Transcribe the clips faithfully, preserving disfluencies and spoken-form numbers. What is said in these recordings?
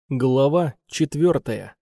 Глава четвертая.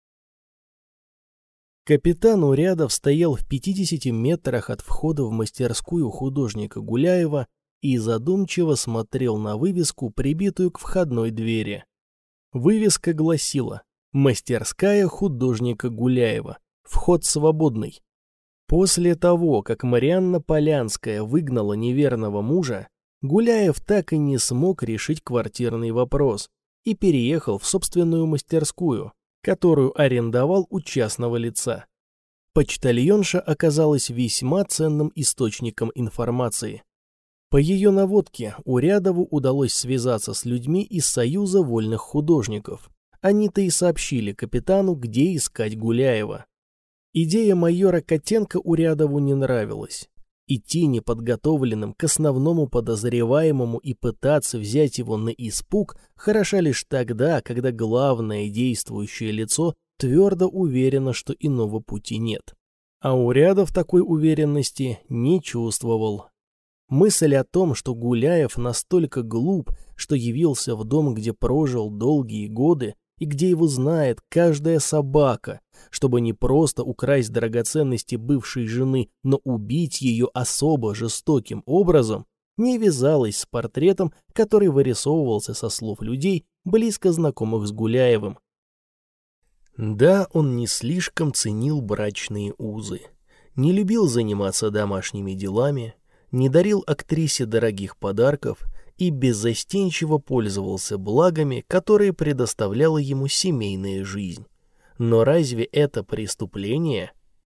Капитан Урядов стоял в пятидесяти метрах от входа в мастерскую художника Гуляева и задумчиво смотрел на вывеску, прибитую к входной двери. Вывеска гласила: «Мастерская художника Гуляева. Вход свободный». После того, как Марианна Полянская выгнала неверного мужа, Гуляев так и не смог решить квартирный вопрос и переехал в собственную мастерскую, которую арендовал у частного лица. Почтальонша оказалась весьма ценным источником информации. По ее наводке Урядову удалось связаться с людьми из Союза вольных художников. Они-то и сообщили капитану, где искать Гуляева. Идея майора Котенко Урядову не нравилась. Идти неподготовленным к основному подозреваемому и пытаться взять его на испуг хороша лишь тогда, когда главное действующее лицо твердо уверено, что иного пути нет. А Урядов такой уверенности не чувствовал. Мысль о том, что Гуляев настолько глуп, что явился в дом, где прожил долгие годы, и где его знает каждая собака, чтобы не просто украсть драгоценности бывшей жены, но убить ее особо жестоким образом, не вязалась с портретом, который вырисовывался со слов людей, близко знакомых с Гуляевым. Да, он не слишком ценил брачные узы, не любил заниматься домашними делами, не дарил актрисе дорогих подарков и беззастенчиво пользовался благами, которые предоставляла ему семейная жизнь. Но разве это преступление?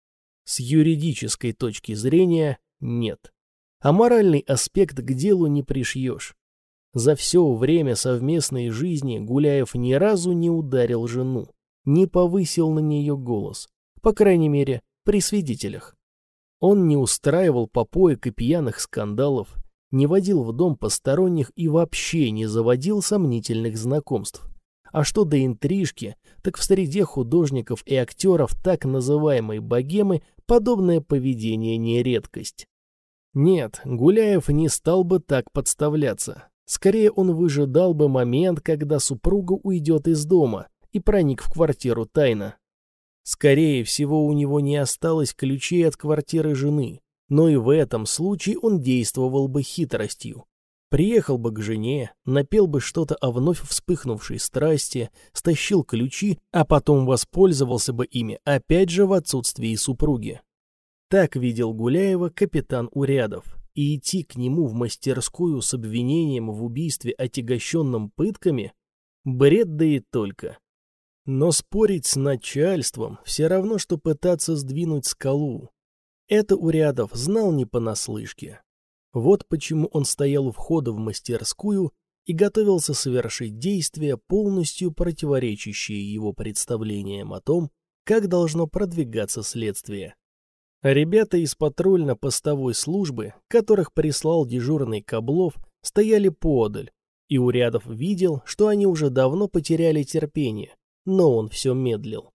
С юридической точки зрения нет. А моральный аспект к делу не пришьешь. За все время совместной жизни Гуляев ни разу не ударил жену, не повысил на нее голос, по крайней мере, при свидетелях. Он не устраивал попоек и пьяных скандалов, не водил в дом посторонних и вообще не заводил сомнительных знакомств. А что до интрижки, так в среде художников и актеров так называемой богемы подобное поведение не редкость. Нет, Гуляев не стал бы так подставляться. Скорее он выжидал бы момент, когда супруга уйдет из дома и проник в квартиру тайно. Скорее всего, у него не осталось ключей от квартиры жены, но и в этом случае он действовал бы хитростью. Приехал бы к жене, напел бы что-то о вновь вспыхнувшей страсти, стащил ключи, а потом воспользовался бы ими, опять же в отсутствии супруги. Так видел Гуляева капитан Урядов, и идти к нему в мастерскую с обвинением в убийстве, отягощенном пытками – бред, да и только. Но спорить с начальством все равно, что пытаться сдвинуть скалу. Это Урядов знал не понаслышке. Вот почему он стоял у входа в мастерскую и готовился совершить действия, полностью противоречащие его представлениям о том, как должно продвигаться следствие. Ребята из патрульно-постовой службы, которых прислал дежурный Каблов, стояли поодаль, и Урядов видел, что они уже давно потеряли терпение, но он все медлил.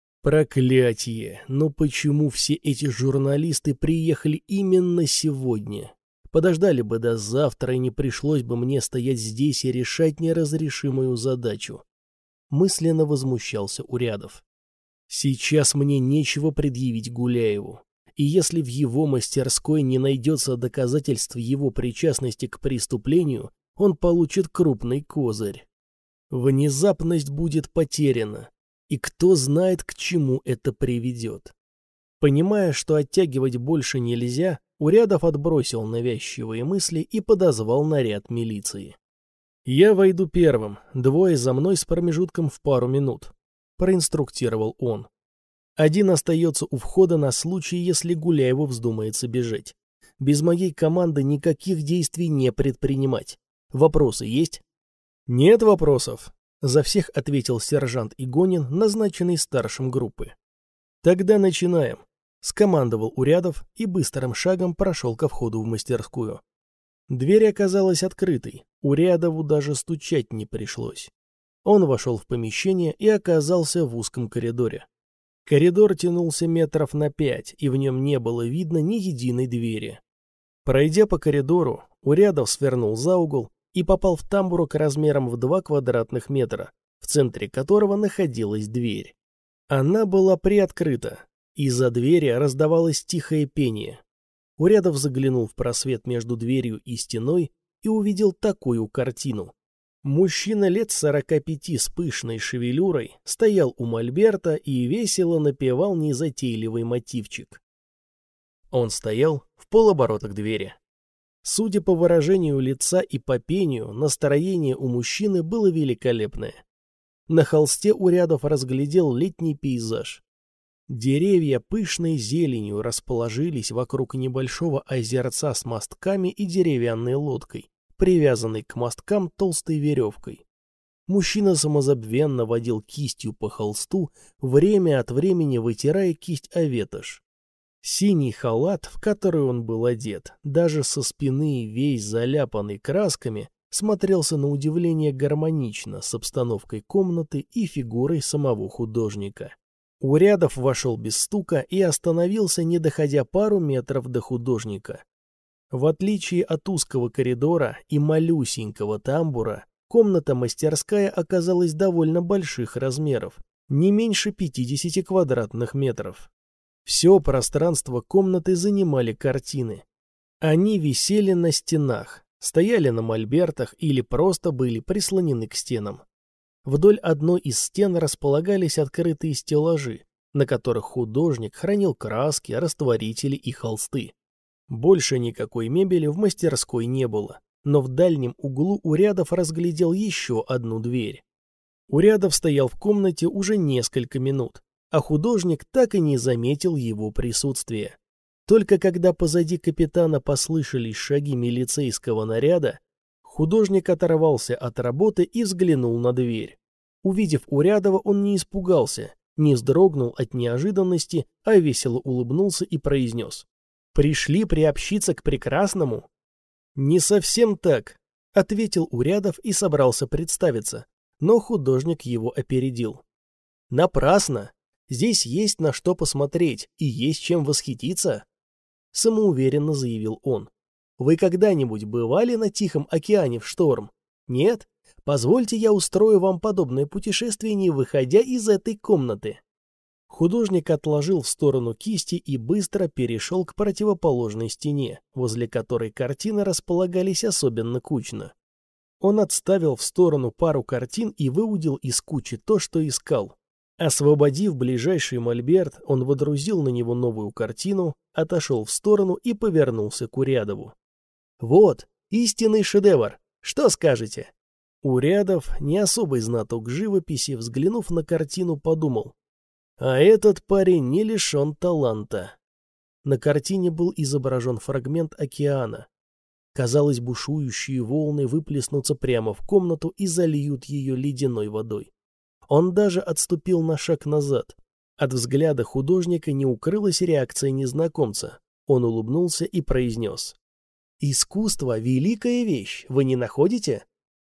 Проклятие! Но почему все эти журналисты приехали именно сегодня? Подождали бы до завтра, и не пришлось бы мне стоять здесь и решать неразрешимую задачу. Мысленно возмущался Урядов. Сейчас мне нечего предъявить Гуляеву. И если в его мастерской не найдется доказательств его причастности к преступлению, он получит крупный козырь. Внезапность будет потеряна, и кто знает, к чему это приведет. Понимая, что оттягивать больше нельзя, Урядов отбросил навязчивые мысли и подозвал наряд милиции. «Я войду первым, двое за мной с промежутком в пару минут», — проинструктировал он. «Один остается у входа на случай, если Гуляеву вздумается бежать. Без моей команды никаких действий не предпринимать. Вопросы есть?» «Нет вопросов», — за всех ответил сержант Игонин, назначенный старшим группы. «Тогда начинаем», — скомандовал Урядов и быстрым шагом прошел ко входу в мастерскую. Дверь оказалась открытой, Урядову даже стучать не пришлось. Он вошел в помещение и оказался в узком коридоре. Коридор тянулся метров на пять, и в нем не было видно ни единой двери. Пройдя по коридору, Урядов свернул за угол и попал в тамбурок размером в два квадратных метра, в центре которого находилась дверь. Она была приоткрыта. Из-за двери раздавалось тихое пение. Урядов заглянул в просвет между дверью и стеной и увидел такую картину. Мужчина лет сорока пяти с пышной шевелюрой стоял у мольберта и весело напевал незатейливый мотивчик. Он стоял в полоборота к двери. Судя по выражению лица и по пению, настроение у мужчины было великолепное. На холсте Урядов разглядел летний пейзаж. Деревья пышной зеленью расположились вокруг небольшого озерца с мостками и деревянной лодкой, привязанной к мосткам толстой веревкой. Мужчина самозабвенно водил кистью по холсту, время от времени вытирая кисть о ветошь. Синий халат, в который он был одет, даже со спины весь заляпанный красками, смотрелся на удивление гармонично с обстановкой комнаты и фигурой самого художника. Урядов вошел без стука и остановился, не доходя пару метров до художника. В отличие от узкого коридора и малюсенького тамбура, комната-мастерская оказалась довольно больших размеров, не меньше пятидесяти квадратных метров. Все пространство комнаты занимали картины. Они висели на стенах, стояли на мольбертах или просто были прислонены к стенам. Вдоль одной из стен располагались открытые стеллажи, на которых художник хранил краски, растворители и холсты. Больше никакой мебели в мастерской не было, но в дальнем углу Урядов разглядел еще одну дверь. Урядов стоял в комнате уже несколько минут, а художник так и не заметил его присутствия. Только когда позади капитана послышались шаги милицейского наряда, художник оторвался от работы и взглянул на дверь. Увидев Урядова, он не испугался, не вздрогнул от неожиданности, а весело улыбнулся и произнес: «Пришли приобщиться к прекрасному?» «Не совсем так», — ответил Урядов и собрался представиться, но художник его опередил. «Напрасно! Здесь есть на что посмотреть и есть чем восхититься», — самоуверенно заявил он. «Вы когда-нибудь бывали на Тихом океане в шторм? Нет? Позвольте, я устрою вам подобное путешествие, не выходя из этой комнаты». Художник отложил в сторону кисти и быстро перешел к противоположной стене, возле которой картины располагались особенно кучно. Он отставил в сторону пару картин и выудил из кучи то, что искал. Освободив ближайший мольберт, он водрузил на него новую картину, отошел в сторону и повернулся к Урядову. «Вот, истинный шедевр! Что скажете?» Урядов, не особый знаток живописи, взглянув на картину, подумал: «А этот парень не лишен таланта». На картине был изображен фрагмент океана. Казалось, бушующие волны выплеснутся прямо в комнату и зальют ее ледяной водой. Он даже отступил на шаг назад. От взгляда художника не укрылась реакция незнакомца. Он улыбнулся и произнес: «Искусство — великая вещь, вы не находите?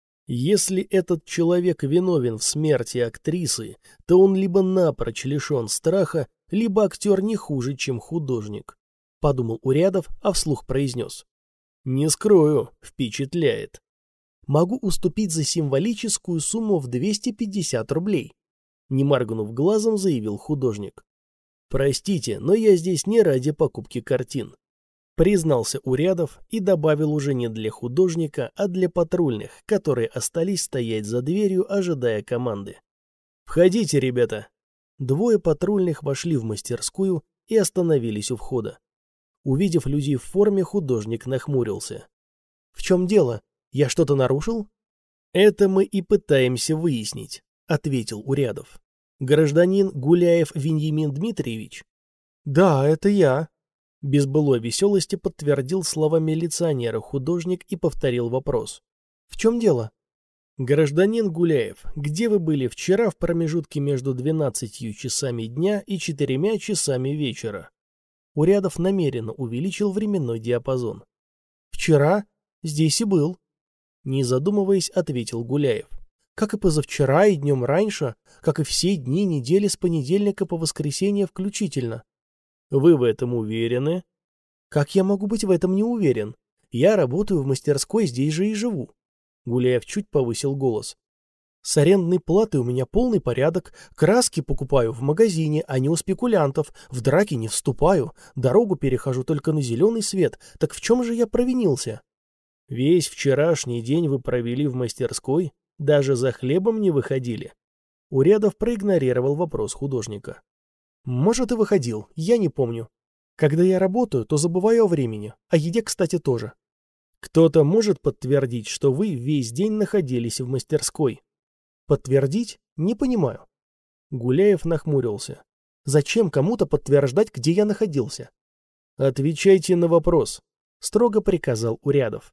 Если этот человек виновен в смерти актрисы, то он либо напрочь лишен страха, либо актер не хуже, чем художник», — подумал Урядов, а вслух произнес: «Не скрою, впечатляет. Могу уступить за символическую сумму в двести пятьдесят рублей», — не моргнув глазом, заявил художник. «Простите, но я здесь не ради покупки картин», — признался Урядов и добавил уже не для художника, а для патрульных, которые остались стоять за дверью, ожидая команды. «Входите, ребята». Двое патрульных вошли в мастерскую и остановились у входа. Увидев людей в форме, художник нахмурился. «В чем дело? Я что-то нарушил?» «Это мы и пытаемся выяснить», — ответил Урядов. «Гражданин Гуляев Веньямин Дмитриевич?» «Да, это я», — без былой веселости подтвердил слова милиционера художник и повторил вопрос. «В чем дело?» «Гражданин Гуляев, где вы были вчера в промежутке между двенадцатью часами дня и четырьмя часами вечера?» Урядов намеренно увеличил временной диапазон. «Вчера здесь и был», — не задумываясь, ответил Гуляев. «Как и позавчера, и днем раньше, как и все дни недели с понедельника по воскресенье включительно». «Вы в этом уверены?» «Как я могу быть в этом не уверен? Я работаю в мастерской, здесь же и живу». Гуляев чуть повысил голос. С арендной платой у меня полный порядок, краски покупаю в магазине, а не у спекулянтов, в драки не вступаю, дорогу перехожу только на зеленый свет, так в чем же я провинился? Весь вчерашний день вы провели в мастерской, даже за хлебом не выходили. Урядов проигнорировал вопрос художника. Может, и выходил, я не помню. Когда я работаю, то забываю о времени, о еде, кстати, тоже. Кто-то может подтвердить, что вы весь день находились в мастерской? Подтвердить? Не понимаю. Гуляев нахмурился. Зачем кому-то подтверждать, где я находился? Отвечайте на вопрос, строго приказал Урядов.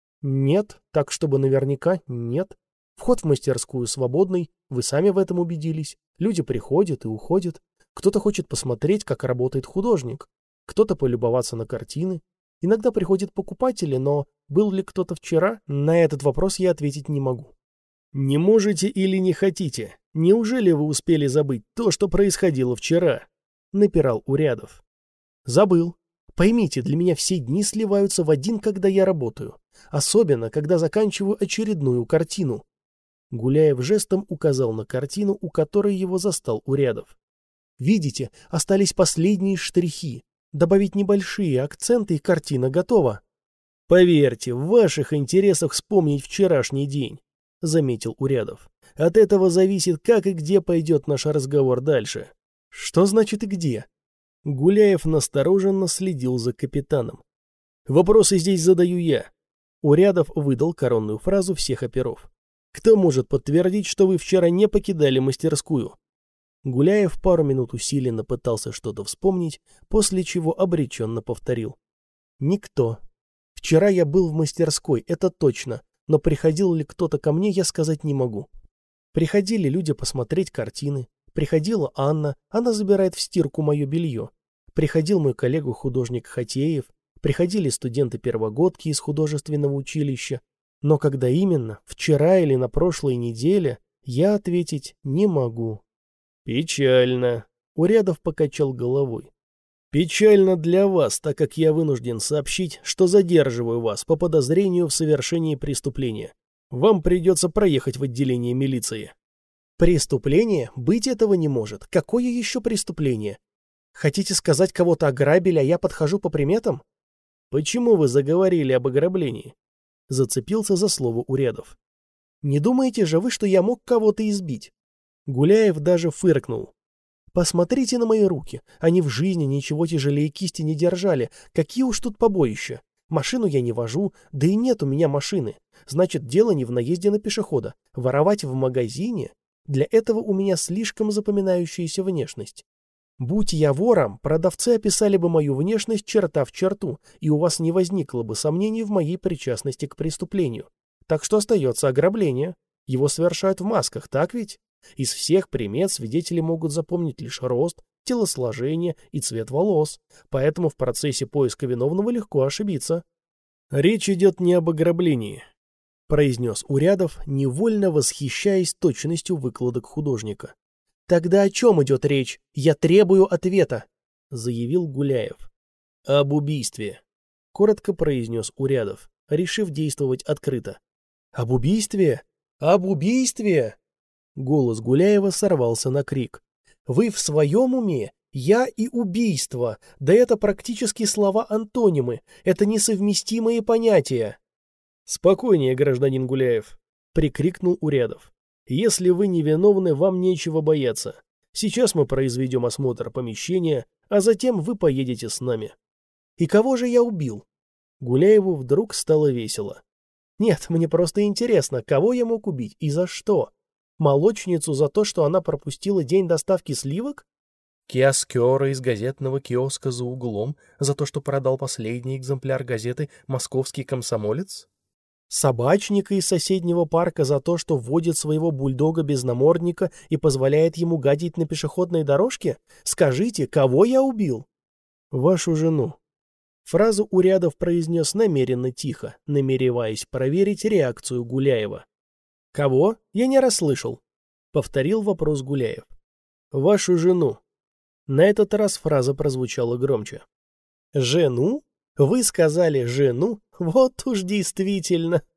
Нет, так чтобы наверняка нет. Вход в мастерскую свободный, вы сами в этом убедились. Люди приходят и уходят. Кто-то хочет посмотреть, как работает художник. Кто-то полюбоваться на картины. Иногда приходят покупатели, но был ли кто-то вчера, на этот вопрос я ответить не могу. Не можете или не хотите? Неужели вы успели забыть то, что происходило вчера? Напирал Урядов. Забыл. Поймите, для меня все дни сливаются в один, когда я работаю. Особенно, когда заканчиваю очередную картину. Гуляев жестом указал на картину, у которой его застал Урядов. Видите, остались последние штрихи. Добавить небольшие акценты, и картина готова. Поверьте, в ваших интересах вспомнить вчерашний день, заметил Урядов. От этого зависит, как и где пойдет наш разговор дальше. Что значит и где? Гуляев настороженно следил за капитаном. Вопросы здесь задаю я. Урядов выдал коронную фразу всех оперов. Кто может подтвердить, что вы вчера не покидали мастерскую? Гуляев пару минут усиленно пытался что-то вспомнить, после чего обреченно повторил. Никто. Вчера я был в мастерской, это точно, но приходил ли кто-то ко мне, я сказать не могу. Приходили люди посмотреть картины. Приходила Анна, она забирает в стирку мое белье. Приходил мой коллега-художник Хатеев. Приходили студенты-первогодки из художественного училища. Но когда именно, вчера или на прошлой неделе, я ответить не могу. Печально. Урядов покачал головой. Печально для вас, так как я вынужден сообщить, что задерживаю вас по подозрению в совершении преступления. Вам придется проехать в отделение милиции. Преступление? Быть этого не может. Какое еще преступление? Хотите сказать, кого-то ограбили, а я подхожу по приметам? Почему вы заговорили об ограблении? Зацепился за слово Урядов. Не думаете же вы, что я мог кого-то избить? Гуляев даже фыркнул. Посмотрите на мои руки. Они в жизни ничего тяжелее кисти не держали. Какие уж тут побоища. Машину я не вожу, да и нет у меня машины. Значит, дело не в наезде на пешехода. Воровать в магазине? Для этого у меня слишком запоминающаяся внешность. Будь я вором, продавцы описали бы мою внешность черта в черту, и у вас не возникло бы сомнений в моей причастности к преступлению. Так что остается ограбление. Его совершают в масках, так ведь? Из всех примет свидетели могут запомнить лишь рост, телосложение и цвет волос, поэтому в процессе поиска виновного легко ошибиться. Речь идет не об ограблении, произнес Урядов, невольно восхищаясь точностью выкладок художника. Тогда о чем идет речь? Я требую ответа, заявил Гуляев. Об убийстве, коротко произнес Урядов, решив действовать открыто. Об убийстве? Об убийстве? Голос Гуляева сорвался на крик. Вы в своем уме? Я и убийство. Да это практически слова-антонимы. Это несовместимые понятия. Спокойнее, гражданин Гуляев, прикрикнул Урядов. Если вы невиновны, вам нечего бояться. Сейчас мы произведем осмотр помещения, а затем вы поедете с нами. И кого же я убил? Гуляеву вдруг стало весело. Нет, мне просто интересно, кого я мог убить и за что? Молочницу за то, что она пропустила день доставки сливок? Киоскера из газетного киоска за углом за то, что продал последний экземпляр газеты «Московский комсомолец»? Собачника из соседнего парка за то, что водит своего бульдога без намордника и позволяет ему гадить на пешеходной дорожке? Скажите, кого я убил? Вашу жену. Фразу Урядов произнес намеренно тихо, намереваясь проверить реакцию Гуляева. «Кого? Я не расслышал», — повторил вопрос Гуляев. «Вашу жену». На этот раз фраза прозвучала громче. «Жену? Вы сказали жену? Вот уж действительно».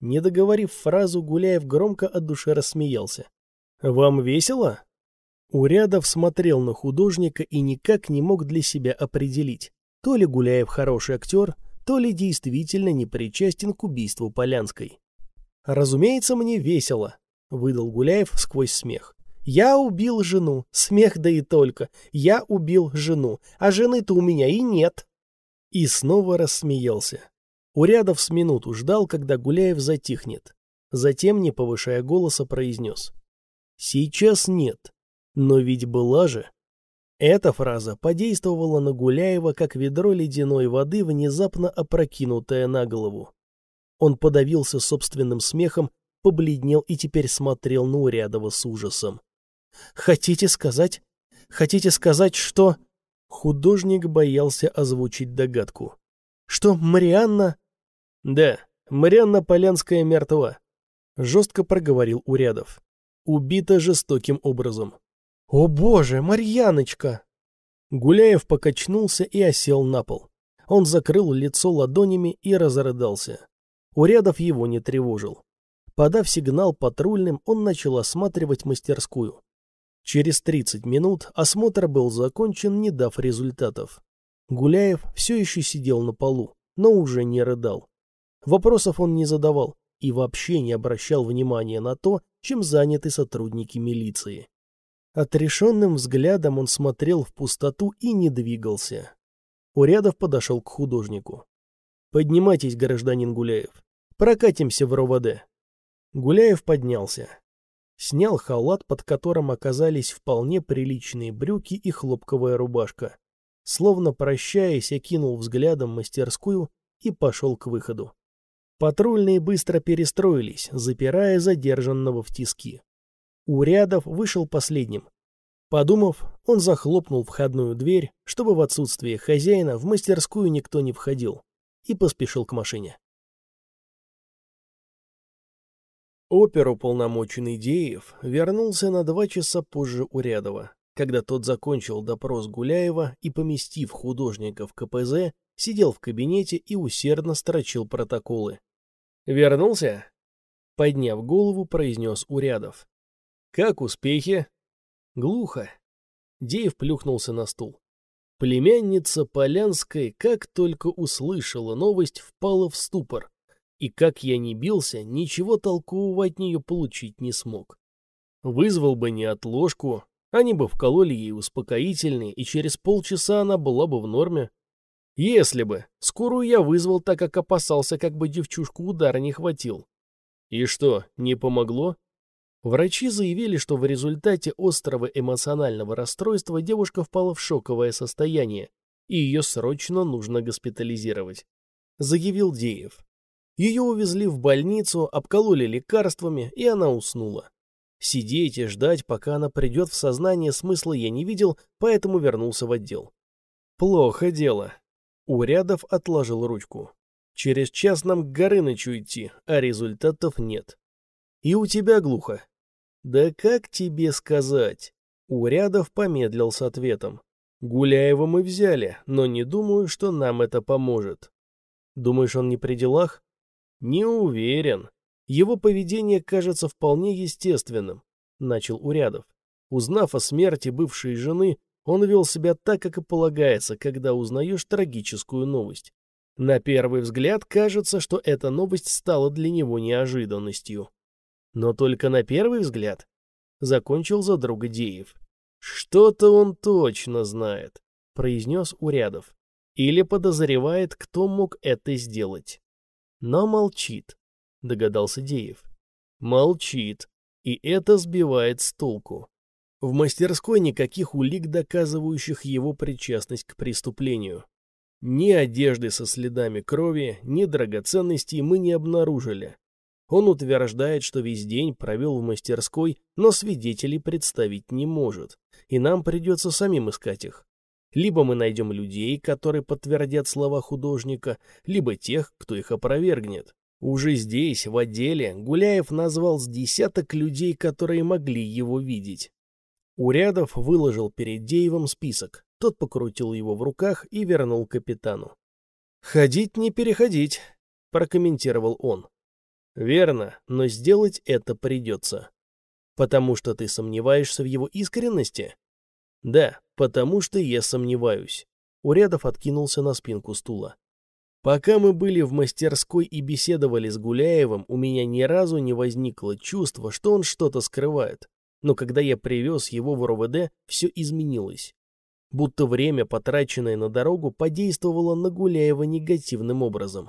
Не договорив фразу, Гуляев громко от души рассмеялся. «Вам весело?» Урядов смотрел на художника и никак не мог для себя определить, то ли Гуляев хороший актер, то ли действительно не причастен к убийству Полянской. «Разумеется, мне весело», — выдал Гуляев сквозь смех. «Я убил жену, смех да и только. Я убил жену, а жены-то у меня и нет». И снова рассмеялся. Урядов с минуту ждал, когда Гуляев затихнет. Затем, не повышая голоса, произнес. «Сейчас нет. Но ведь была же». Эта фраза подействовала на Гуляева, как ведро ледяной воды, внезапно опрокинутое на голову. Он подавился собственным смехом, побледнел и теперь смотрел на Урядова с ужасом. «Хотите сказать? Хотите сказать, что...» Художник боялся озвучить догадку. «Что Марианна...» «Да, Марианна Полянская мертва», — жестко проговорил Урядов. «Убита жестоким образом». «О боже, Марьяночка!» Гуляев покачнулся и осел на пол. Он закрыл лицо ладонями и разрыдался. Урядов его не тревожил. Подав сигнал патрульным, он начал осматривать мастерскую. Через тридцать минут осмотр был закончен, не дав результатов. Гуляев все еще сидел на полу, но уже не рыдал. Вопросов он не задавал и вообще не обращал внимания на то, чем заняты сотрудники милиции. Отрешенным взглядом он смотрел в пустоту и не двигался. Урядов подошел к художнику. «Поднимайтесь, гражданин Гуляев. Прокатимся в РОВД». Гуляев поднялся. Снял халат, под которым оказались вполне приличные брюки и хлопковая рубашка. Словно прощаясь, окинул взглядом мастерскую и пошел к выходу. Патрульные быстро перестроились, запирая задержанного в тиски. Урядов вышел последним. Подумав, он захлопнул входную дверь, чтобы в отсутствие хозяина в мастерскую никто не входил, и поспешил к машине. Оперуполномоченный Деев вернулся на два часа позже Урядова, когда тот закончил допрос Гуляева и, поместив художника в ка пэ зэ, сидел в кабинете и усердно строчил протоколы. «Вернулся?» — подняв голову, произнес Урядов. «Как успехи?» «Глухо». Деев плюхнулся на стул. Племянница Полянской, как только услышала новость, впала в ступор. И как я ни бился, ничего толкового от нее получить не смог. Вызвал бы неотложку, они бы вкололи ей успокоительный, и через полчаса она была бы в норме. Если бы. Скорую я вызвал, так как опасался, как бы девчушку удара не хватил. И что, не помогло? Врачи заявили, что в результате острого эмоционального расстройства девушка впала в шоковое состояние, и ее срочно нужно госпитализировать. Заявил Деев. Ее увезли в больницу, обкололи лекарствами, и она уснула. Сидеть и ждать, пока она придет в сознание, смысла я не видел, поэтому вернулся в отдел. Плохо дело. Урядов отложил ручку. Через час нам к Горынычу идти, а результатов нет. И у тебя глухо. Да как тебе сказать? Урядов помедлил с ответом. Гуляева мы взяли, но не думаю, что нам это поможет. Думаешь, он не при делах? Не уверен. Его поведение кажется вполне естественным, начал Урядов. Узнав о смерти бывшей жены, он вел себя так, как и полагается, когда узнаешь трагическую новость. На первый взгляд кажется, что эта новость стала для него неожиданностью. Но только на первый взгляд, закончил за друга Деев. Что-то он точно знает, произнес Урядов. Или подозревает, кто мог это сделать. Но молчит, догадался Деев. Молчит, и это сбивает с толку. В мастерской никаких улик, доказывающих его причастность к преступлению. Ни одежды со следами крови, ни драгоценностей мы не обнаружили. Он утверждает, что весь день провел в мастерской, но свидетелей представить не может, и нам придется самим искать их. Либо мы найдем людей, которые подтвердят слова художника, либо тех, кто их опровергнет. Уже здесь, в отделе, Гуляев назвал с десяток людей, которые могли его видеть. Урядов выложил перед Деевым список. Тот покрутил его в руках и вернул капитану. «Ходить не переходить», — прокомментировал он. Верно, но сделать это придется. Потому что ты сомневаешься в его искренности? Да, потому что я сомневаюсь. Урядов откинулся на спинку стула. Пока мы были в мастерской и беседовали с Гуляевым, у меня ни разу не возникло чувства, что он что-то скрывает. Но когда я привез его в РОВД, все изменилось. Будто время, потраченное на дорогу, подействовало на Гуляева негативным образом.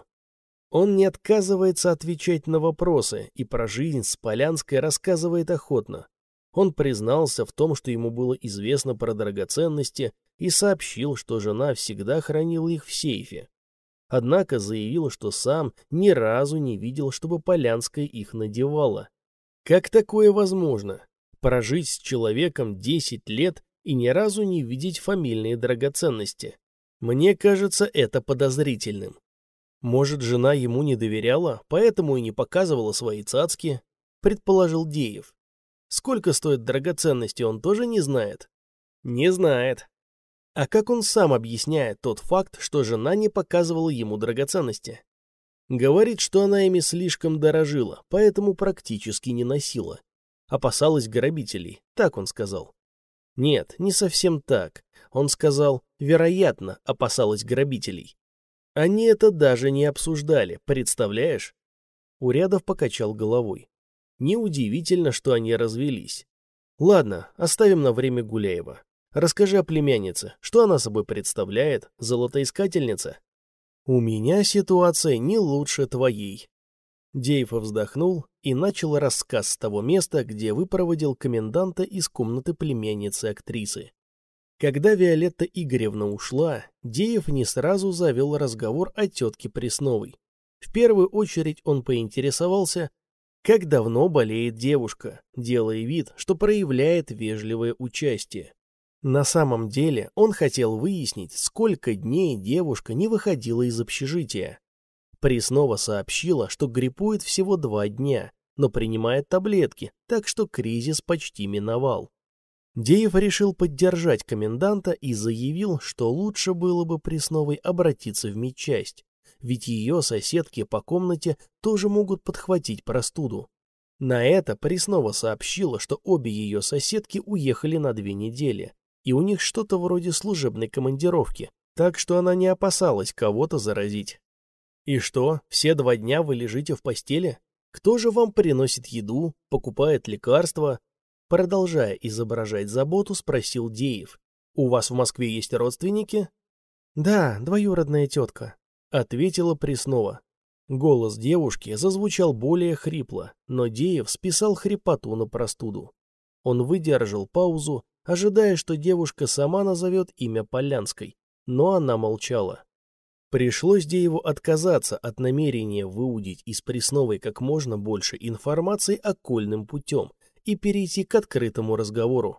Он не отказывается отвечать на вопросы и про жизнь с Полянской рассказывает охотно. Он признался в том, что ему было известно про драгоценности, и сообщил, что жена всегда хранила их в сейфе. Однако заявил, что сам ни разу не видел, чтобы Полянская их надевала. Как такое возможно? Прожить с человеком десять лет и ни разу не видеть фамильные драгоценности? Мне кажется это подозрительным. Может, жена ему не доверяла, поэтому и не показывала свои цацки, предположил Деев. Сколько стоят драгоценности, он тоже не знает? Не знает. А как он сам объясняет тот факт, что жена не показывала ему драгоценности? Говорит, что она ими слишком дорожила, поэтому практически не носила. Опасалась грабителей, так он сказал. Нет, не совсем так. Он сказал, вероятно, опасалась грабителей. Они это даже не обсуждали, представляешь? Урядов покачал головой. Неудивительно, что они развелись. Ладно, оставим на время Гуляева. Расскажи о племяннице. Что она собой представляет? Золотоискательница? У меня ситуация не лучше твоей. Деев вздохнул и начал рассказ с того места, где выпроводил коменданта из комнаты племянницы актрисы. Когда Виолетта Игоревна ушла, Деев не сразу завел разговор о тетке Пресновой. В первую очередь он поинтересовался, как давно болеет девушка, делая вид, что проявляет вежливое участие. На самом деле он хотел выяснить, сколько дней девушка не выходила из общежития. Преснова сообщила, что гриппует всего два дня, но принимает таблетки, так что кризис почти миновал. Деев решил поддержать коменданта и заявил, что лучше было бы Пресновой обратиться в медчасть, ведь ее соседки по комнате тоже могут подхватить простуду. На это Преснова сообщила, что обе ее соседки уехали на две недели, и у них что-то вроде служебной командировки, так что она не опасалась кого-то заразить. «И что, все два дня вы лежите в постели? Кто же вам приносит еду, покупает лекарства?» Продолжая изображать заботу, спросил Деев. «У вас в Москве есть родственники?» «Да, двоюродная тетка», — ответила Преснова. Голос девушки зазвучал более хрипло, но Деев списал хрипоту на простуду. Он выдержал паузу, ожидая, что девушка сама назовет имя Полянской, но она молчала. Пришлось Дееву отказаться от намерения выудить из Пресновой как можно больше информации окольным путем и перейти к открытому разговору.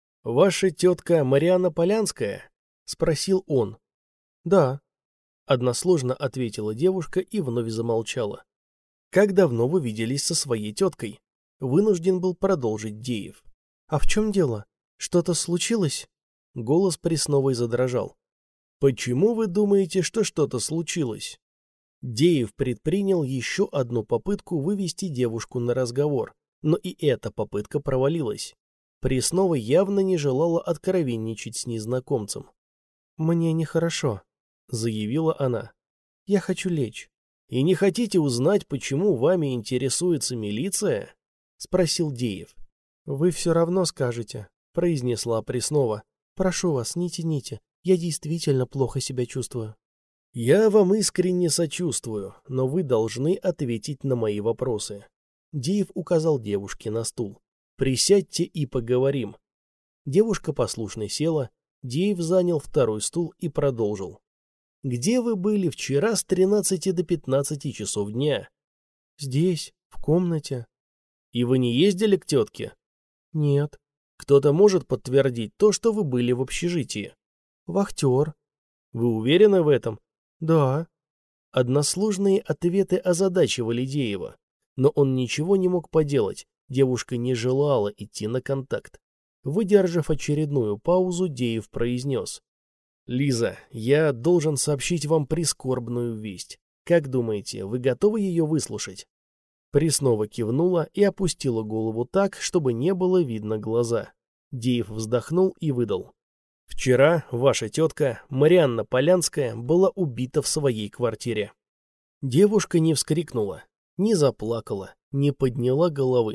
«Ваша тетка Марианна Полянская?» — спросил он. «Да», — односложно ответила девушка и вновь замолчала. «Как давно вы виделись со своей теткой?» — вынужден был продолжить Деев. «А в чем дело? Что-то случилось?» Голос Пресновой задрожал. «Почему вы думаете, что что-то случилось?» Деев предпринял еще одну попытку вывести девушку на разговор, но и эта попытка провалилась. Преснова явно не желала откровенничать с незнакомцем. «Мне нехорошо», — заявила она. «Я хочу лечь». «И не хотите узнать, почему вами интересуется милиция?» — спросил Деев. «Вы все равно скажете», — произнесла Преснова. «Прошу вас, не тяните. Я действительно плохо себя чувствую». «Я вам искренне сочувствую, но вы должны ответить на мои вопросы». Деев указал девушке на стул. «Присядьте и поговорим». Девушка послушно села, Деев занял второй стул и продолжил. «Где вы были вчера с тринадцати до пятнадцати часов дня?» «Здесь, в комнате». «И вы не ездили к тетке?» «Нет». «Кто-то может подтвердить то, что вы были в общежитии?» «Вахтер». «Вы уверены в этом?» «Да». Односложные ответы озадачивали Деева, но он ничего не мог поделать, девушка не желала идти на контакт. Выдержав очередную паузу, Деев произнес. «Лиза, я должен сообщить вам прискорбную весть. Как думаете, вы готовы ее выслушать?» Преснова кивнула и опустила голову так, чтобы не было видно глаза. Деев вздохнул и выдал. «Вчера ваша тетка, Марианна Полянская, была убита в своей квартире». Девушка не вскрикнула, не заплакала, не подняла головы.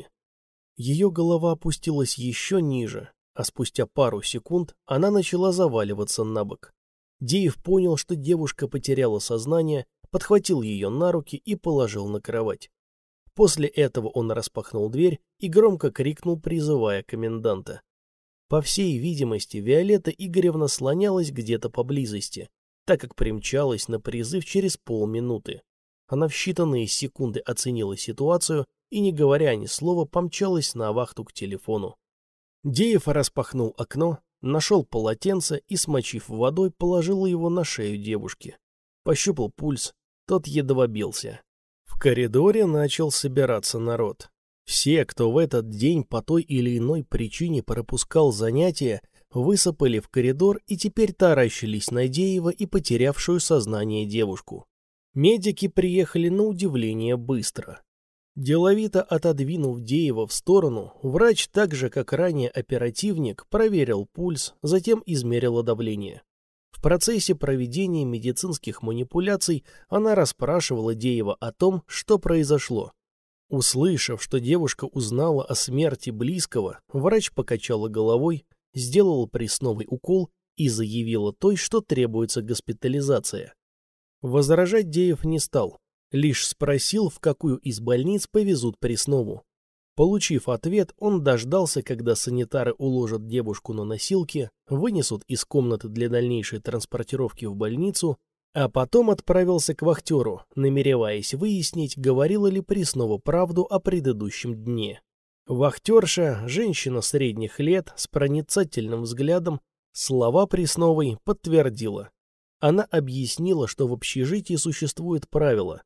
Ее голова опустилась еще ниже, а спустя пару секунд она начала заваливаться на бок. Деев понял, что девушка потеряла сознание, подхватил ее на руки и положил на кровать. После этого он распахнул дверь и громко крикнул, призывая коменданта. По всей видимости, Виолетта Игоревна слонялась где-то поблизости, так как примчалась на призыв через полминуты. Она в считанные секунды оценила ситуацию и, не говоря ни слова, помчалась на вахту к телефону. Деев распахнул окно, нашел полотенце и, смочив водой, положил его на шею девушки. Пощупал пульс, тот едва бился. В коридоре начал собираться народ. Все, кто в этот день по той или иной причине пропускал занятия, высыпали в коридор и теперь таращились на Деева и потерявшую сознание девушку. Медики приехали на удивление быстро. Деловито отодвинув Деева в сторону, врач, так же как ранее оперативник, проверил пульс, затем измерила давление. В процессе проведения медицинских манипуляций она расспрашивала Деева о том, что произошло. Услышав, что девушка узнала о смерти близкого, врач покачала головой, сделала Пресновой укол и заявила той, что требуется госпитализация. Возражать Деев не стал, лишь спросил, в какую из больниц повезут Преснову. Получив ответ, он дождался, когда санитары уложат девушку на носилки, вынесут из комнаты для дальнейшей транспортировки в больницу, а потом отправился к вахтеру, намереваясь выяснить, говорила ли Преснова правду о предыдущем дне. Вахтерша, женщина средних лет, с проницательным взглядом, слова Пресновой подтвердила. Она объяснила, что в общежитии существует правило.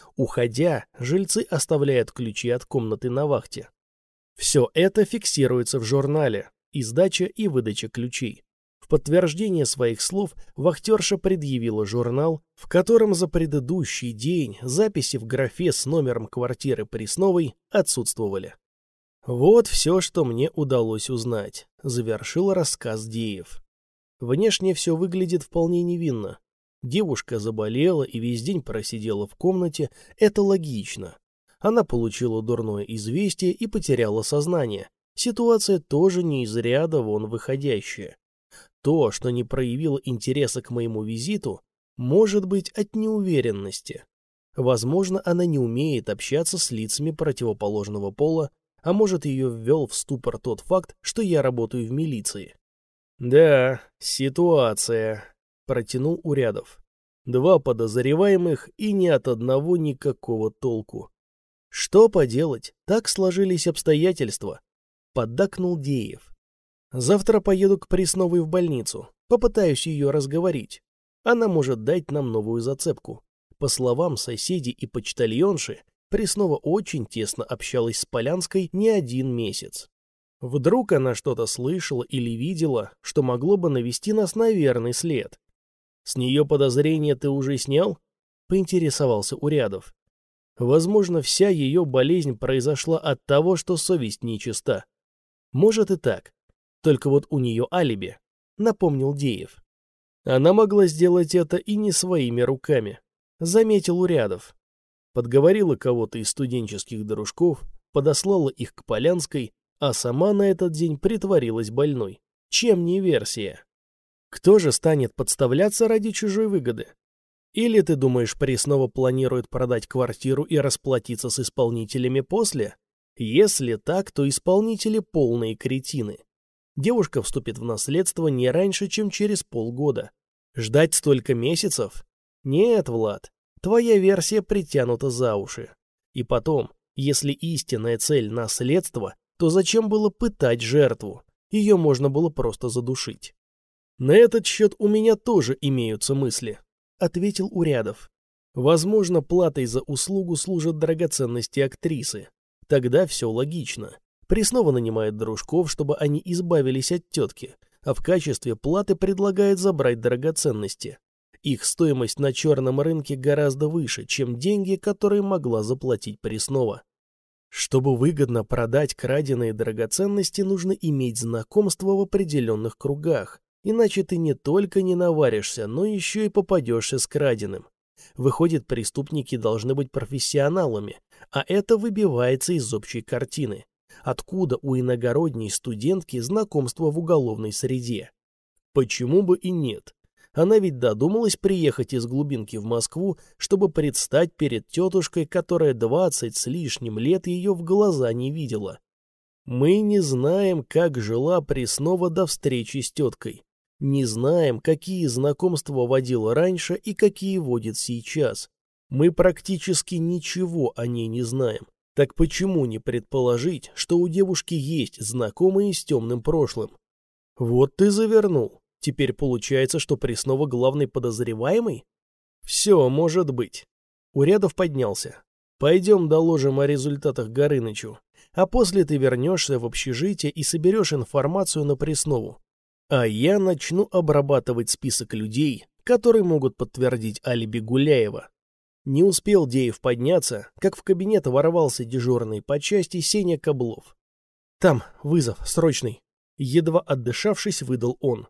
Уходя, жильцы оставляют ключи от комнаты на вахте. Все это фиксируется в журнале, и сдача и выдача ключей. В подтверждение своих слов вахтерша предъявила журнал, в котором за предыдущий день записи в графе с номером квартиры Пресновой отсутствовали. «Вот все, что мне удалось узнать», — завершил рассказ Деев. Внешне все выглядит вполне невинно. Девушка заболела и весь день просидела в комнате, это логично. Она получила дурное известие и потеряла сознание. Ситуация тоже не из ряда вон выходящая. То, что не проявила интереса к моему визиту, может быть от неуверенности. Возможно, она не умеет общаться с лицами противоположного пола, а может, ее ввел в ступор тот факт, что я работаю в милиции. «Да, ситуация», — протянул Урядов. «Два подозреваемых и ни от одного никакого толку». «Что поделать, так сложились обстоятельства», — поддакнул Деев. «Завтра поеду к Пресновой в больницу, попытаюсь ее разговорить. Она может дать нам новую зацепку. По словам соседей и почтальонши, Преснова очень тесно общалась с Полянской не один месяц. Вдруг она что-то слышала или видела, что могло бы навести нас на верный след. С нее подозрения ты уже снял?» — поинтересовался Урядов. «Возможно, вся ее болезнь произошла от того, что совесть нечиста. Может и так. Только вот у нее алиби», — напомнил Деев. «Она могла сделать это и не своими руками», — заметил Урядов. Подговорила кого-то из студенческих дружков, подослала их к Полянской, а сама на этот день притворилась больной. Чем не версия? Кто же станет подставляться ради чужой выгоды? Или ты думаешь, Преснова планирует продать квартиру и расплатиться с исполнителями после? Если так, то исполнители полные кретины. Девушка вступит в наследство не раньше, чем через полгода. Ждать столько месяцев? Нет, Влад, твоя версия притянута за уши. И потом, если истинная цель наследства, то зачем было пытать жертву? Ее можно было просто задушить. «На этот счет у меня тоже имеются мысли», — ответил Урядов. «Возможно, платой за услугу служат драгоценности актрисы. Тогда все логично. Преснова нанимает дружков, чтобы они избавились от тетки, а в качестве платы предлагает забрать драгоценности. Их стоимость на черном рынке гораздо выше, чем деньги, которые могла заплатить Преснова. Чтобы выгодно продать краденые драгоценности, нужно иметь знакомство в определенных кругах, иначе ты не только не наваришься, но еще и попадешься с краденым. Выходит, преступники должны быть профессионалами, а это выбивается из общей картины. Откуда у иногородней студентки знакомство в уголовной среде? Почему бы и нет? Она ведь додумалась приехать из глубинки в Москву, чтобы предстать перед тетушкой, которая двадцать с лишним лет ее в глаза не видела. Мы не знаем, как жила Преснова до встречи с теткой. Не знаем, какие знакомства водила раньше и какие водит сейчас. Мы практически ничего о ней не знаем. Так почему не предположить, что у девушки есть знакомые с темным прошлым? Вот ты завернул. Теперь получается, что Преснова главный подозреваемый? Все может быть. Урядов поднялся. Пойдем доложим о результатах Горынычу, а после ты вернешься в общежитие и соберешь информацию на Преснову. А я начну обрабатывать список людей, которые могут подтвердить алиби Гуляева. Не успел Деев подняться, как в кабинет ворвался дежурный по части Сеня Коблов. «Там вызов, срочный!» Едва отдышавшись, выдал он.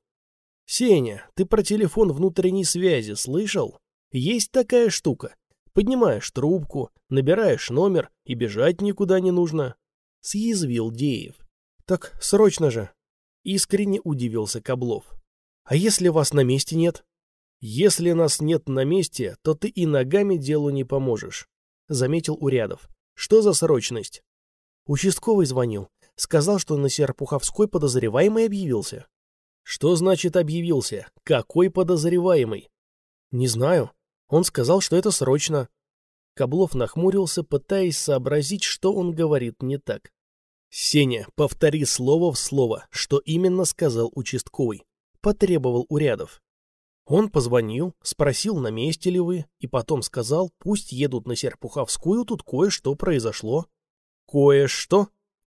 «Сеня, ты про телефон внутренней связи слышал? Есть такая штука. Поднимаешь трубку, набираешь номер и бежать никуда не нужно», — съязвил Деев. «Так срочно же!» — искренне удивился Коблов. «А если вас на месте нет?» «Если нас нет на месте, то ты и ногами делу не поможешь», — заметил Урядов. «Что за срочность?» Участковый звонил. Сказал, что на Серпуховской подозреваемый объявился. «Что значит объявился? Какой подозреваемый?» «Не знаю. Он сказал, что это срочно». Коблов нахмурился, пытаясь сообразить, что он говорит не так. «Сеня, повтори слово в слово, что именно сказал участковый», — потребовал Урядов. Он позвонил, спросил, на месте ли вы, и потом сказал, пусть едут на Серпуховскую, тут кое-что произошло. «Кое-что?»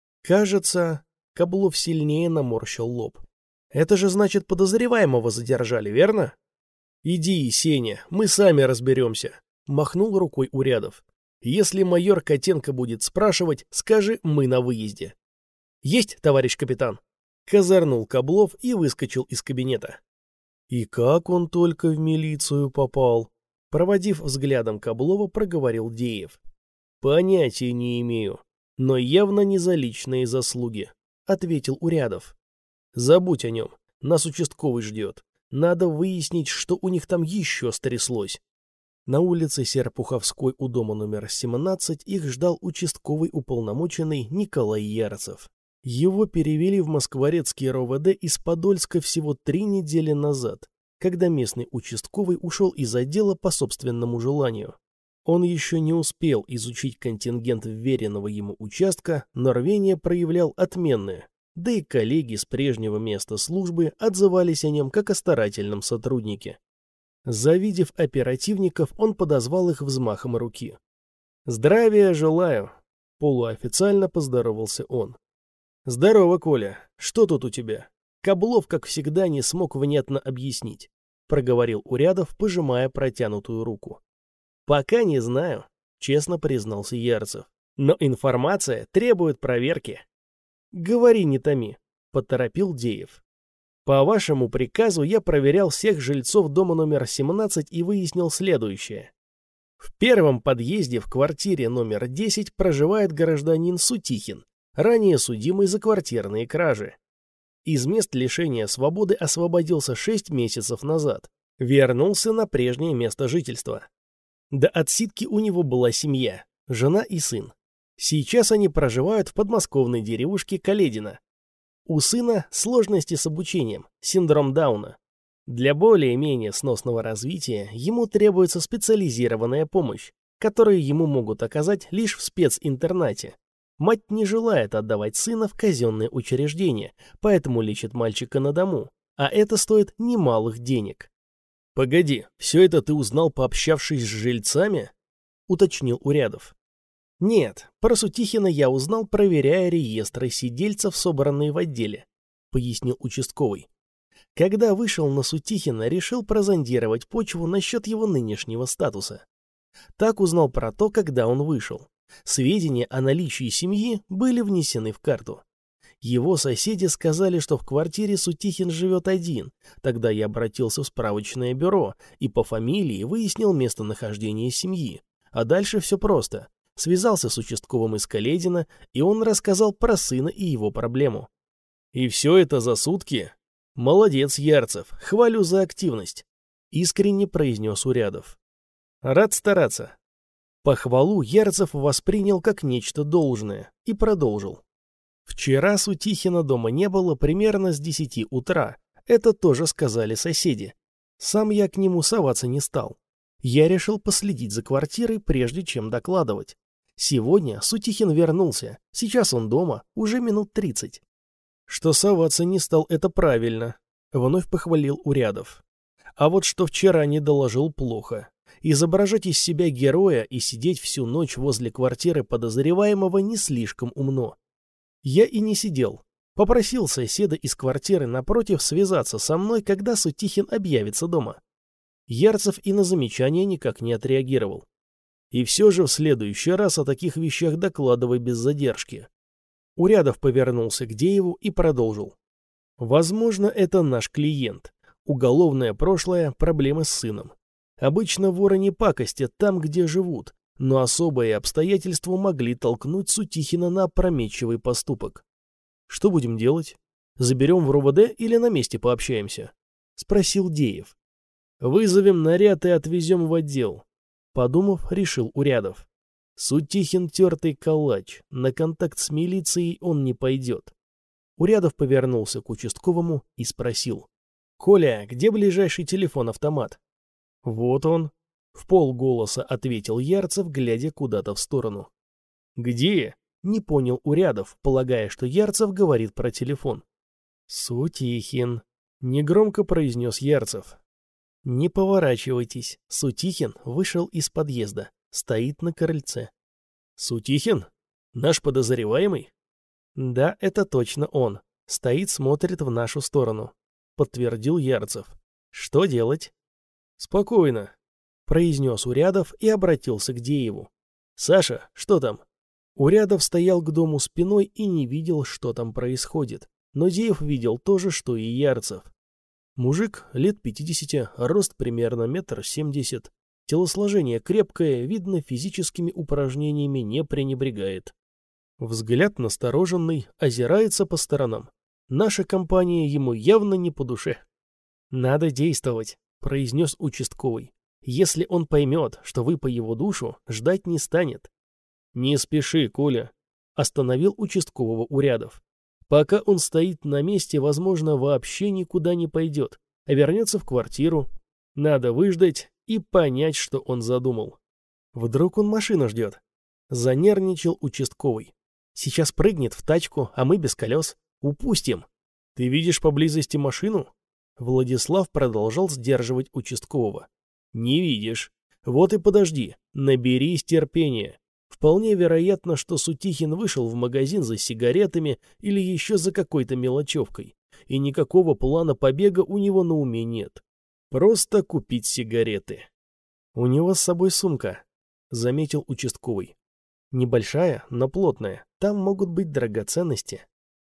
Кажется, Коблов сильнее наморщил лоб. «Это же значит, подозреваемого задержали, верно?» «Иди, Сеня, мы сами разберемся», — махнул рукой Урядов. «Если майор Котенко будет спрашивать, скажи, мы на выезде». «Есть, товарищ капитан», — козырнул Коблов и выскочил из кабинета. «И как он только в милицию попал?» Проводив взглядом Коблова, проговорил Деев. «Понятия не имею, но явно не за личные заслуги», — ответил Урядов. «Забудь о нем, нас участковый ждет. Надо выяснить, что у них там еще стряслось». На улице Серпуховской у дома номер семнадцать их ждал участковый уполномоченный Николай Ярцев. Его перевели в Москворецкий РОВД из Подольска всего три недели назад, когда местный участковый ушел из отдела по собственному желанию. Он еще не успел изучить контингент вверенного ему участка, но рвение проявлял отменное, да и коллеги с прежнего места службы отзывались о нем как о старательном сотруднике. Завидев оперативников, он подозвал их взмахом руки. «Здравия желаю!» — полуофициально поздоровался он. «Здорово, Коля. Что тут у тебя?» Коблов, как всегда, не смог внятно объяснить, проговорил Урядов, пожимая протянутую руку. «Пока не знаю», — честно признался Ярцев. «Но информация требует проверки». «Говори, не томи», — поторопил Деев. «По вашему приказу я проверял всех жильцов дома номер семнадцать и выяснил следующее. В первом подъезде в квартире номер десять проживает гражданин Сутихин, ранее судимый за квартирные кражи. Из мест лишения свободы освободился шесть месяцев назад. Вернулся на прежнее место жительства. До отсидки у него была семья, жена и сын. Сейчас они проживают в подмосковной деревушке Каледино. У сына сложности с обучением, синдром Дауна. Для более-менее сносного развития ему требуется специализированная помощь, которую ему могут оказать лишь в специнтернате. Мать не желает отдавать сына в казенное учреждение, поэтому лечит мальчика на дому, а это стоит немалых денег. «Погоди, все это ты узнал, пообщавшись с жильцами?» — уточнил Урядов. «Нет, про Сутихина я узнал, проверяя реестры сидельцев, собранные в отделе», — пояснил участковый. «Когда вышел на Сутихина, решил прозондировать почву насчет его нынешнего статуса. Так узнал про то, когда он вышел. Сведения о наличии семьи были внесены в карту. Его соседи сказали, что в квартире Сутихин живет один. Тогда я обратился в справочное бюро и по фамилии выяснил местонахождение семьи. А дальше все просто. Связался с участковым из Каледина, и он рассказал про сына и его проблему. И все это за сутки? Молодец, Ярцев, хвалю за активность, искренне произнес Урядов. Рад стараться. Похвалу Ярцев воспринял как нечто должное и продолжил. Вчера Сутихина дома не было примерно с десяти утра. Это тоже сказали соседи. Сам я к нему соваться не стал. Я решил последить за квартирой, прежде чем докладывать. Сегодня Сутихин вернулся. Сейчас он дома, уже минут тридцать. Что соваться не стал, это правильно. Вновь похвалил Урядов. А вот что вчера не доложил, плохо. Изображать из себя героя и сидеть всю ночь возле квартиры подозреваемого не слишком умно. Я и не сидел. Попросил соседа из квартиры напротив связаться со мной, когда Сутихин объявится дома. Ярцев и на замечание никак не отреагировал. И все же в следующий раз о таких вещах докладывай без задержки. Урядов повернулся к Дееву и продолжил. Возможно, это наш клиент. Уголовное прошлое, проблемы с сыном. Обычно воры не пакостят там, где живут. Но особые обстоятельства могли толкнуть Сутихина на опрометчивый поступок. Что будем делать? Заберем в РОВД или на месте пообщаемся? Спросил Деев. Вызовем наряд и отвезем в отдел. Подумав, решил Урядов. Сутихин тертый калач, на контакт с милицией он не пойдет. Урядов повернулся к участковому и спросил. Коля, где ближайший телефон-автомат? Вот он. В полголоса ответил Ярцев, глядя куда-то в сторону. «Где?» — не понял Урядов, полагая, что Ярцев говорит про телефон. «Сутихин», — негромко произнес Ярцев. «Не поворачивайтесь. Сутихин вышел из подъезда. Стоит на крыльце». «Сутихин? Наш подозреваемый?» «Да, это точно он. Стоит, смотрит в нашу сторону», — подтвердил Ярцев. «Что делать?» «Спокойно», — произнес Урядов и обратился к Дееву. «Саша, что там?» Урядов стоял к дому спиной и не видел, что там происходит. Но Деев видел то же, что и Ярцев. Мужик лет пятидесяти, рост примерно метр семьдесят. Телосложение крепкое, видно, физическими упражнениями не пренебрегает. Взгляд настороженный, озирается по сторонам. Наша компания ему явно не по душе. «Надо действовать», — произнес участковый. Если он поймет, что вы по его душу, ждать не станет. Не спеши, Коля, остановил участкового Урядов. Пока он стоит на месте, возможно, вообще никуда не пойдет, а вернется в квартиру. Надо выждать и понять, что он задумал. Вдруг он машину ждет. Занервничал участковый. Сейчас прыгнет в тачку, а мы без колес. Упустим. Ты видишь поблизости машину? Владислав продолжал сдерживать участкового. Не видишь. Вот и подожди, наберись терпения. Вполне вероятно, что Сутихин вышел в магазин за сигаретами или еще за какой-то мелочевкой, и никакого плана побега у него на уме нет. Просто купить сигареты. У него с собой сумка, заметил участковый. Небольшая, но плотная, там могут быть драгоценности.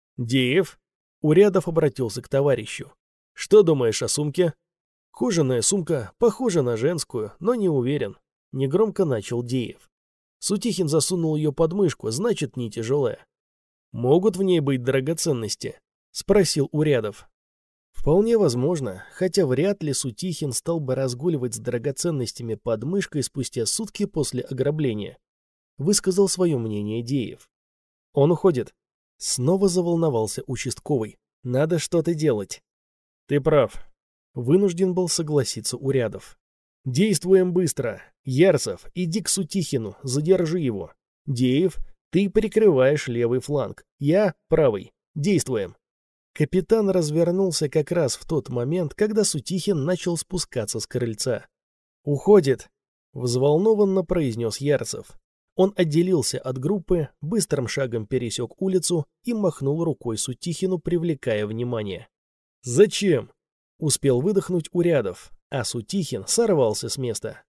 Деев? Урядов обратился к товарищу. Что думаешь о сумке? Кожаная сумка, похожа на женскую, но не уверен. Негромко начал Деев. Сутихин засунул ее под мышку, значит, не тяжелая. Могут в ней быть драгоценности? Спросил Урядов. Вполне возможно, хотя вряд ли Сутихин стал бы разгуливать с драгоценностями под мышкой спустя сутки после ограбления. Высказал свое мнение Деев. Он уходит. Снова заволновался участковый. Надо что-то делать. Ты прав. Вынужден был согласиться Урядов. Действуем быстро. Ярцев, иди к Сутихину, задержи его. Деев, ты прикрываешь левый фланг. Я правый. Действуем. Капитан развернулся как раз в тот момент, когда Сутихин начал спускаться с крыльца. «Уходит!» — взволнованно произнес Ярцев. Он отделился от группы, быстрым шагом пересек улицу и махнул рукой Сутихину, привлекая внимание. «Зачем?» — успел выдохнуть Урядов, а Сутихин сорвался с места.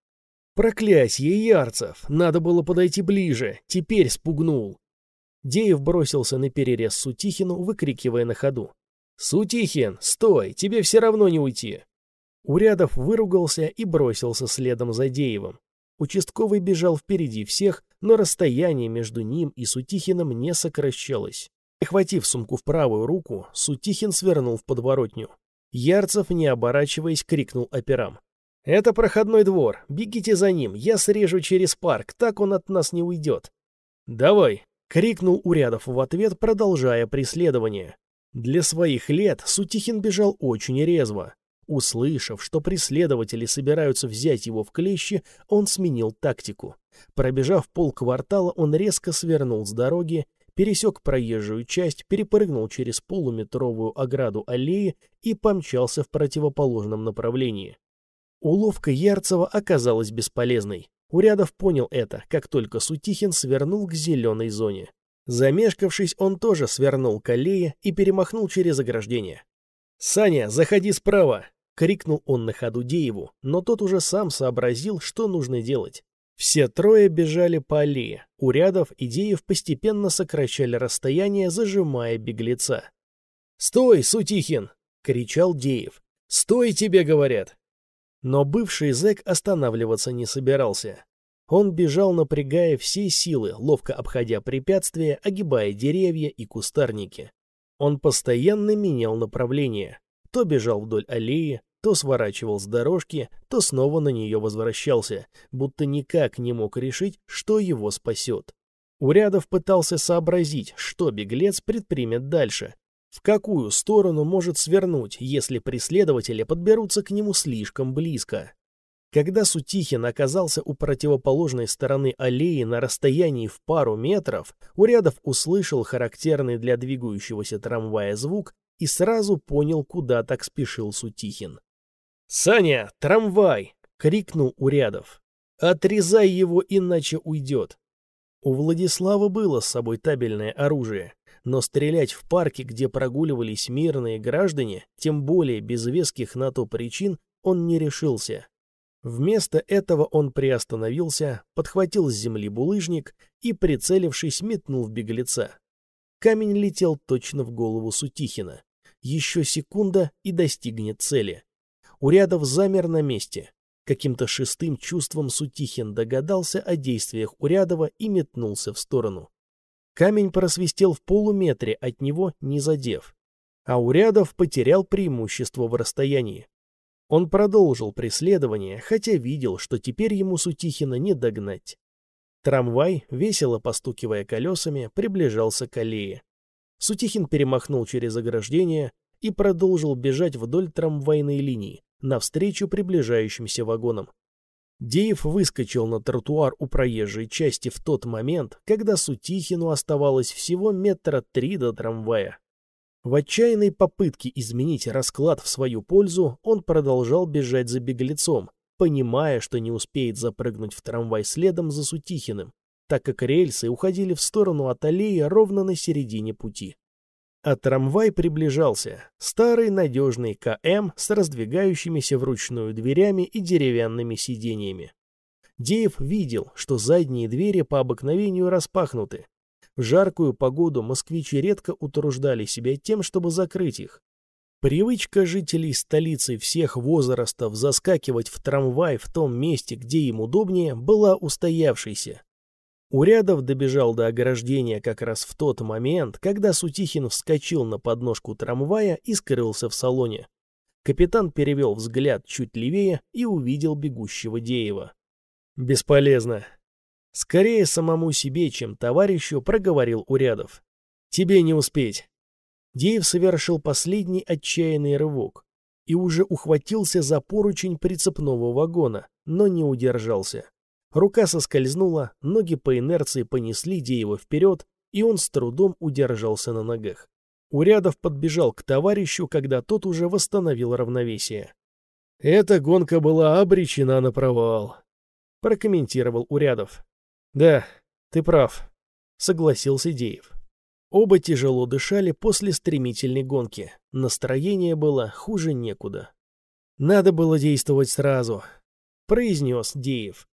Проклясье, Ярцев! Надо было подойти ближе, теперь спугнул. Деев бросился на перерез Сутихину, выкрикивая на ходу: «Сутихин, стой, тебе все равно не уйти!» Урядов выругался и бросился следом за Деевым. Участковый бежал впереди всех, но расстояние между ним и Сутихиным не сокращалось. Прихватив сумку в правую руку, Сутихин свернул в подворотню. Ярцев, не оборачиваясь, крикнул операм: «Это проходной двор, бегите за ним, я срежу через парк, так он от нас не уйдет». «Давай!» — крикнул Урядов в ответ, продолжая преследование. Для своих лет Сутихин бежал очень резво. Услышав, что преследователи собираются взять его в клещи, он сменил тактику. Пробежав полквартала, он резко свернул с дороги, пересек проезжую часть, перепрыгнул через полуметровую ограду аллеи и помчался в противоположном направлении. Уловка Ярцева оказалась бесполезной. Урядов понял это, как только Сутихин свернул к зеленой зоне. Замешкавшись, он тоже свернул к аллее и перемахнул через ограждение. «Саня, заходи справа!» — крикнул он на ходу Дееву, но тот уже сам сообразил, что нужно делать. Все трое бежали по аллее. Урядов и Деев постепенно сокращали расстояние, зажимая беглеца. «Стой, Сутихин!» — кричал Деев. «Стой, тебе говорят!» Но бывший зэк останавливаться не собирался. Он бежал, напрягая все силы, ловко обходя препятствия, огибая деревья и кустарники. Он постоянно менял направление. То бежал вдоль аллеи, то сворачивал с дорожки, то снова на нее возвращался, будто никак не мог решить, что его спасет. Урядов пытался сообразить, что беглец предпримет дальше. В какую сторону может свернуть, если преследователи подберутся к нему слишком близко? Когда Сутихин оказался у противоположной стороны аллеи на расстоянии в пару метров, Урядов услышал характерный для двигающегося трамвая звук и сразу понял, куда так спешил Сутихин. «Саня, трамвай!» — крикнул Урядов. «Отрезай его, иначе уйдет!» У Владислава было с собой табельное оружие, но стрелять в парке, где прогуливались мирные граждане, тем более без веских на то причин, он не решился. Вместо этого он приостановился, подхватил с земли булыжник и, прицелившись, метнул в беглеца. Камень летел точно в голову Сутихина. Еще секунда и достигнет цели. Урядов замер на месте. Каким-то шестым чувством Сутихин догадался о действиях Урядова и метнулся в сторону. Камень просвистел в полуметре от него, не задев. А Урядов потерял преимущество в расстоянии. Он продолжил преследование, хотя видел, что теперь ему Сутихина не догнать. Трамвай, весело постукивая колесами, приближался к аллее. Сутихин перемахнул через ограждение и продолжил бежать вдоль трамвайной линии, навстречу приближающимся вагонам. Деев выскочил на тротуар у проезжей части в тот момент, когда Сутихину оставалось всего метра три до трамвая. В отчаянной попытке изменить расклад в свою пользу он продолжал бежать за беглецом, понимая, что не успеет запрыгнуть в трамвай следом за Сутихиным, так как рельсы уходили в сторону от аллеи ровно на середине пути. А трамвай приближался, старый надежный ка эм с раздвигающимися вручную дверями и деревянными сиденьями. Деев видел, что задние двери по обыкновению распахнуты. В жаркую погоду москвичи редко утруждали себя тем, чтобы закрыть их. Привычка жителей столицы всех возрастов заскакивать в трамвай в том месте, где им удобнее, была устоявшейся. Урядов добежал до ограждения как раз в тот момент, когда Сутихин вскочил на подножку трамвая и скрылся в салоне. Капитан перевел взгляд чуть левее и увидел бегущего Деева. «Бесполезно. Скорее самому себе, чем товарищу, проговорил Урядов. Тебе не успеть». Деев совершил последний отчаянный рывок и уже ухватился за поручень прицепного вагона, но не удержался. Рука соскользнула, ноги по инерции понесли Деева вперед, и он с трудом удержался на ногах. Урядов подбежал к товарищу, когда тот уже восстановил равновесие. «Эта гонка была обречена на провал», — прокомментировал Урядов. «Да, ты прав», — согласился Деев. Оба тяжело дышали после стремительной гонки. Настроение было хуже некуда. «Надо было действовать сразу», — произнес Деев.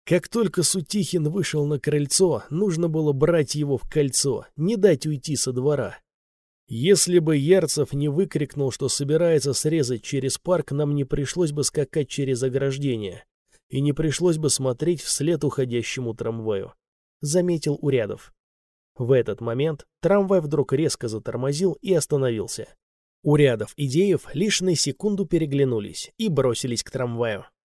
Как только Сутихин вышел на крыльцо, нужно было брать его в кольцо, не дать уйти со двора. Если бы Ярцев не выкрикнул, что собирается срезать через парк, нам не пришлось бы скакать через ограждение и не пришлось бы смотреть вслед уходящему трамваю, заметил Урядов. В этот момент трамвай вдруг резко затормозил и остановился. Урядов и Деев лишь на секунду переглянулись и бросились к трамваю.